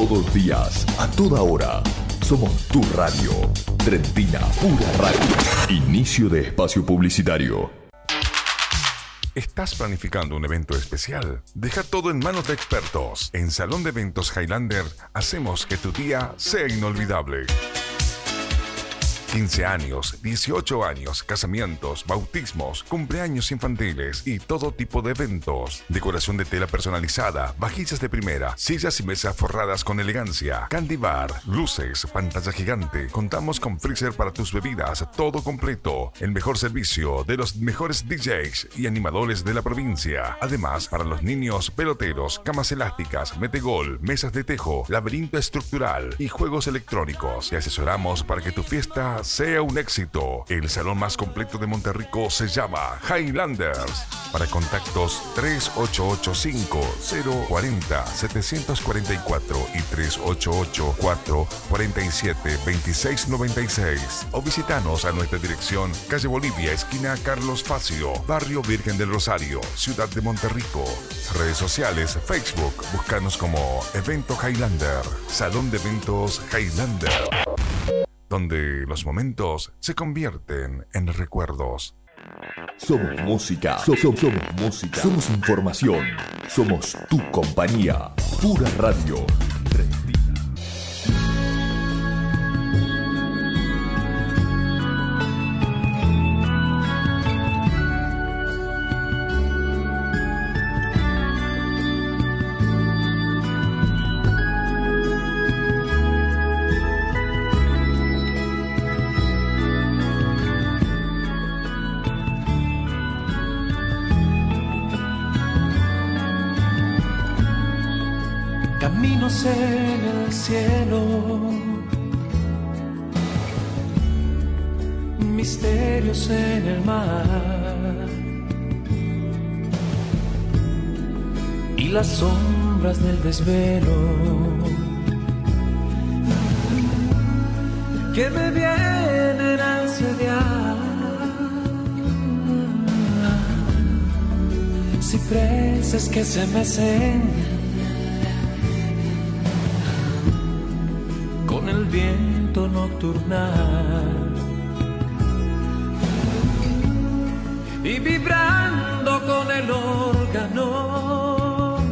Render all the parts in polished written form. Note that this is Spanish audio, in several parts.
Todos los días, a toda hora. Somos tu radio. Trentina Pura Radio. Inicio de espacio publicitario. ¿Estás planificando un evento especial? Deja todo en manos de expertos. En Salón de Eventos Highlander hacemos que tu día sea inolvidable. 15 años, 18 años, casamientos, bautismos, cumpleaños infantiles y todo tipo de eventos. Decoración de tela personalizada, vajillas de primera, sillas y mesas forradas con elegancia, candy bar, luces, pantalla gigante. Contamos con freezer para tus bebidas, todo completo. El mejor servicio de los mejores DJs y animadores de la provincia. Además, para los niños, peloteros, camas elásticas, metegol, mesas de tejo, laberinto estructural y juegos electrónicos. Te asesoramos para que tu fiesta sea un éxito. El salón más completo de Monterrico se llama Highlanders. Para contactos 3885-040-744 y 3884-472696 o visitanos a nuestra dirección Calle Bolivia, esquina Carlos Facio, Barrio Virgen del Rosario, Ciudad de Monterrico. Redes sociales, Facebook, búscanos como Evento Highlander, Salón de Eventos Highlander, donde los momentos se convierten en recuerdos. Somos música, somos música, somos información, somos tu compañía. Pura Radio. Caminos en el cielo, misterios en el mar y las sombras del desvelo que me vienen a asediar. Cipreses que se mecen con el viento nocturnal y vibrando con el órgano,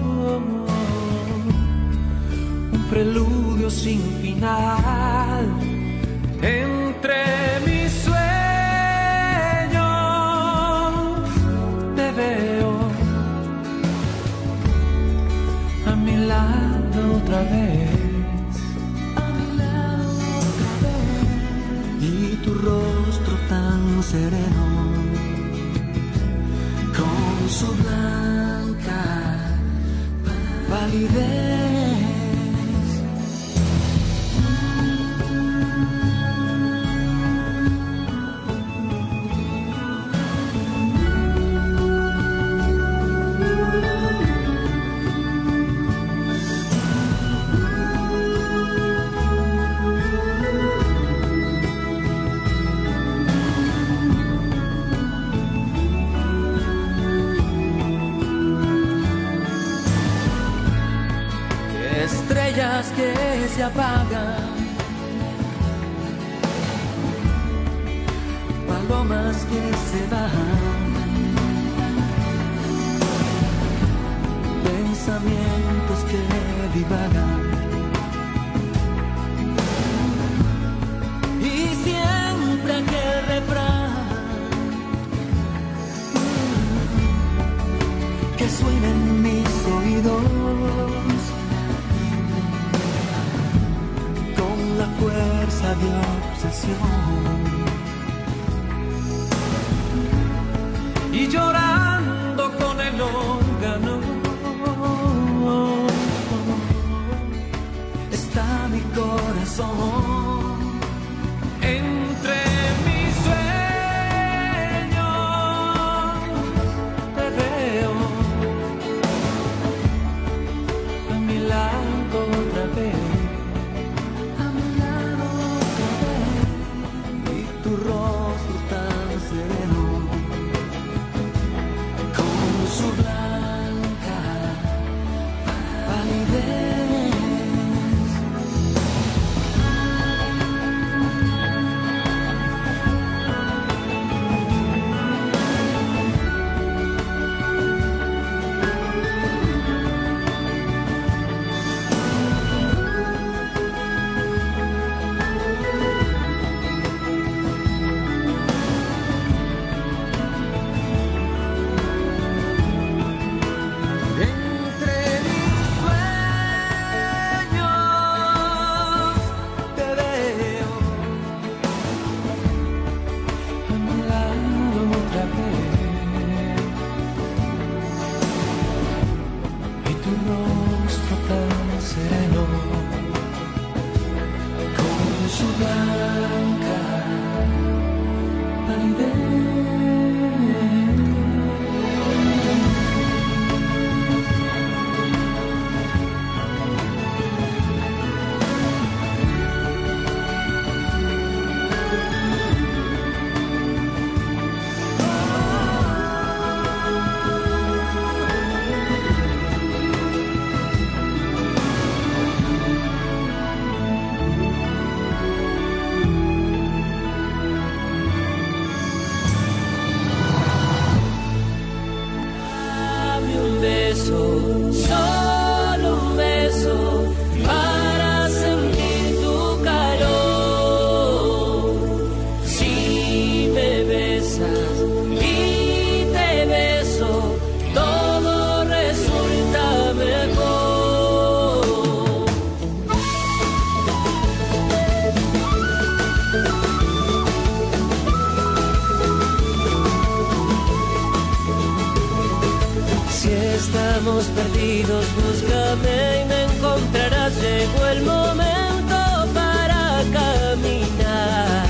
un preludio sin final entre mis sueños. Te veo a mi lado otra vez, tu rostro tan sereno, con su blanca palidez. Que se apagan, palomas que se bajan, pensamientos que divagan y siempre aquel refrán que suena en mis oídos la fuerza de obsesión y llorando con el órgano está mi corazón entre mis sueños. Te veo a mi lado otra vez, tu rostro tan sereno, con su blanca palidez. búscame y me encontrarás. Llegó el momento para caminar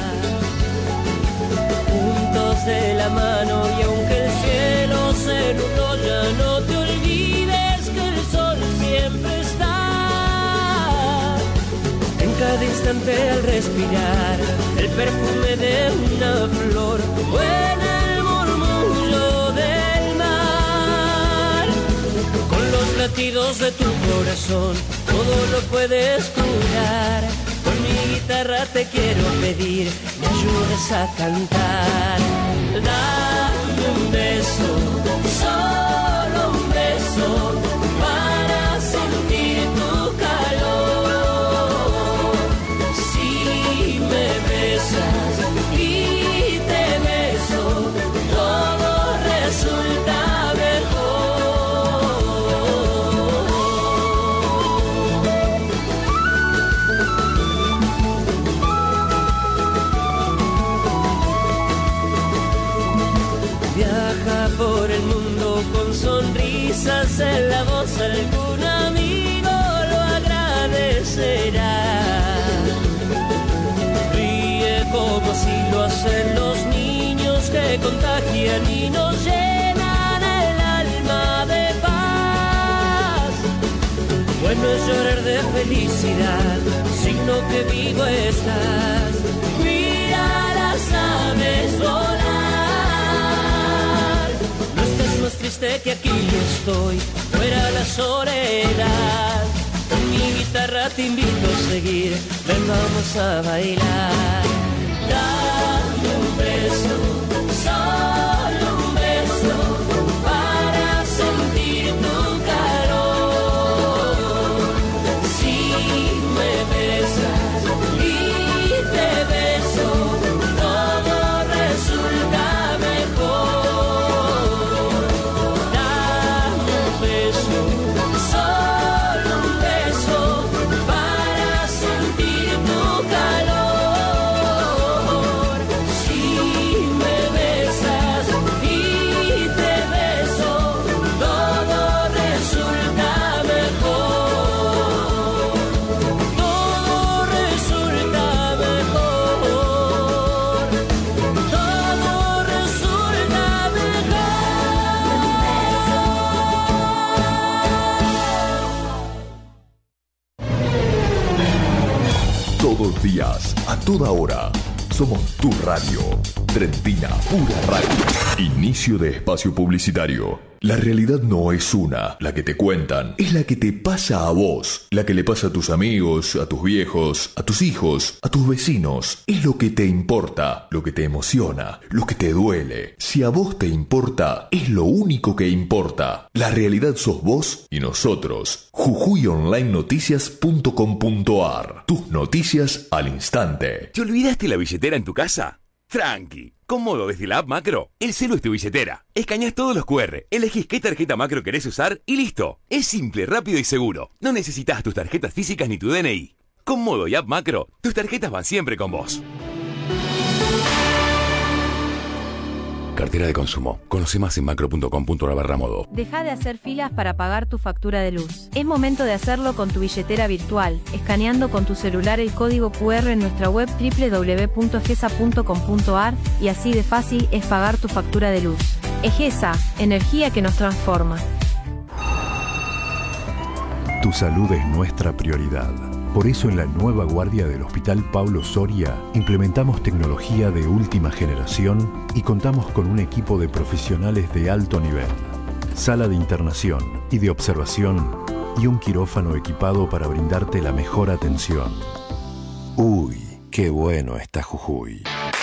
juntos de la mano, y aunque el cielo se nubló, ya no te olvides que el sol siempre está en cada instante al respirar el perfume de una flor o en el murmullo del mar. Con los latidos de tu corazón todo lo puedes curar. Con mi guitarra te quiero pedir, me ayudes a cantar. Dame un beso, solo un beso, para sentir tu calor. Si me besas y te beso, todo resulta mejor. Viaja por el mundo con sonrisas en la voz, algún amigo lo agradecerá. Ríe como si lo hacen los niños que contagian y nos llenan el alma de paz. Bueno es llorar de felicidad, signo que vivo estás. Mira las aves volar. Más triste que aquí estoy, fuera la soledad. Con mi guitarra te invito a seguir, ven vamos a bailar. Dame un beso, solo un beso, para sentir tu calor. Si me besas y te beso, todo resulta mejor. Todos los días, a toda hora. Somos tu radio. Trentina Pura Radio. Inicio de espacio publicitario. La realidad no es una, la que te cuentan, es la que te pasa a vos, la que le pasa a tus amigos, a tus viejos, a tus hijos, a tus vecinos. Es lo que te importa, lo que te emociona, lo que te duele. Si a vos te importa, es lo único que importa. La realidad sos vos y nosotros. JujuyOnlineNoticias.com.ar. Tus noticias al instante. ¿Te olvidaste la billetera en tu casa? Tranqui, cómodo desde la app Macro, el celu es tu billetera. Escaneás todos los QR, elegís qué tarjeta Macro querés usar y listo. Es simple, rápido y seguro. No necesitas tus tarjetas físicas ni tu DNI. Con Modo y app Macro, tus tarjetas van siempre con vos. Cartera de consumo. Conoce más en macro.com.ar/modo. Deja de hacer filas para pagar tu factura de luz. Es momento de hacerlo con tu billetera virtual, escaneando con tu celular el código QR en nuestra web www.egesa.com.ar y así de fácil es pagar tu factura de luz. Egesa, energía que nos transforma. Tu salud es nuestra prioridad. Por eso en la nueva guardia del Hospital Pablo Soria implementamos tecnología de última generación y contamos con un equipo de profesionales de alto nivel. Sala de internación y de observación y un quirófano equipado para brindarte la mejor atención. Uy, qué bueno está Jujuy.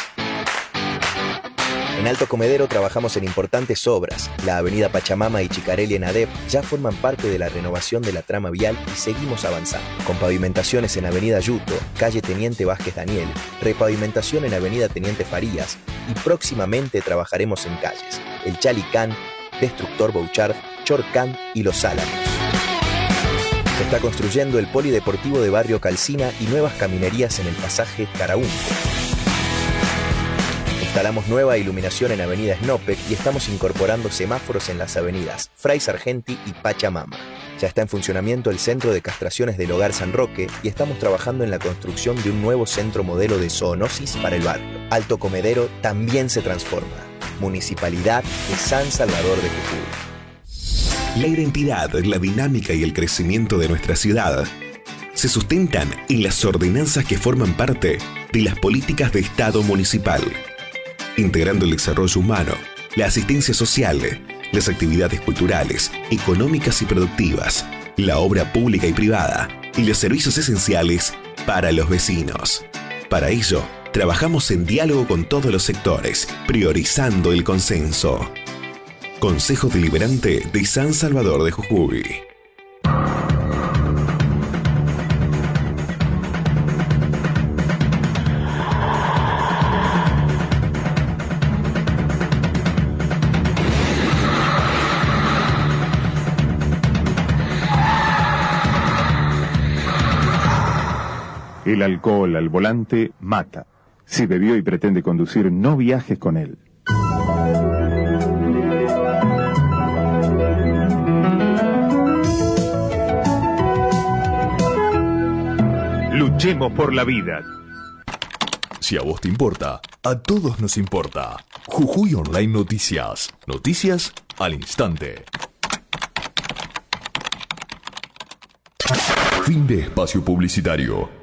En Alto Comedero trabajamos en importantes obras. La avenida Pachamama y Chicarelli en ADEP ya forman parte de la renovación de la trama vial y seguimos avanzando. Con pavimentaciones en avenida Yuto, calle Teniente Vázquez Daniel, repavimentación en avenida Teniente Farías y próximamente trabajaremos en calles El Chalicán, Destructor Bouchard, Chorcán y Los Álamos. Se está construyendo el polideportivo de Barrio Calcina y nuevas caminerías en el pasaje Caraúnco. Instalamos nueva iluminación en Avenida Snopek y estamos incorporando semáforos en las avenidas Fray Sargenti y Pachamama. Ya está en funcionamiento el centro de castraciones del Hogar San Roque y estamos trabajando en la construcción de un nuevo centro modelo de zoonosis para el barrio. Alto Comedero también se transforma. Municipalidad de San Salvador de Jujuy. La identidad, la dinámica y el crecimiento de nuestra ciudad se sustentan en las ordenanzas que forman parte de las políticas de Estado municipal, integrando el desarrollo humano, la asistencia social, las actividades culturales, económicas y productivas, la obra pública y privada y los servicios esenciales para los vecinos. Para ello, trabajamos en diálogo con todos los sectores, priorizando el consenso. Consejo Deliberante de San Salvador de Jujuy. El alcohol al volante mata. Si bebió y pretende conducir, no viajes con él. Luchemos por la vida. Si a vos te importa, a todos nos importa. Jujuy Online Noticias. Noticias al instante. Fin de espacio publicitario.